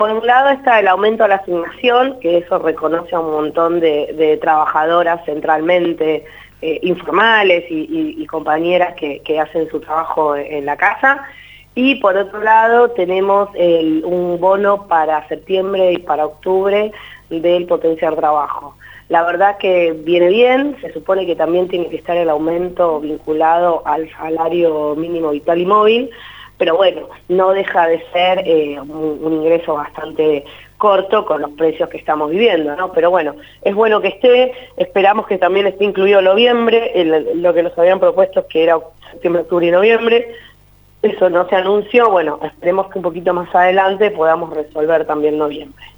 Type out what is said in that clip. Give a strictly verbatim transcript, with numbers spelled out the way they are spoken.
por un lado está el aumento a la asignación, que eso reconoce a un montón de, de trabajadoras centralmente eh, informales y, y, y compañeras que, que hacen su trabajo en la casa. Y por otro lado tenemos el, un bono para septiembre y para octubre del potenciar trabajo. La verdad que viene bien, se supone que también tiene que estar el aumento vinculado al salario mínimo vital y móvil, pero bueno, no deja de ser eh, un, un ingreso bastante corto con los precios que estamos viviendo, ¿no? Pero bueno, es bueno que esté, esperamos que también esté incluido noviembre, el, lo que nos habían propuesto que era septiembre, octubre y noviembre. Eso no se anunció, bueno, esperemos que un poquito más adelante podamos resolver también noviembre.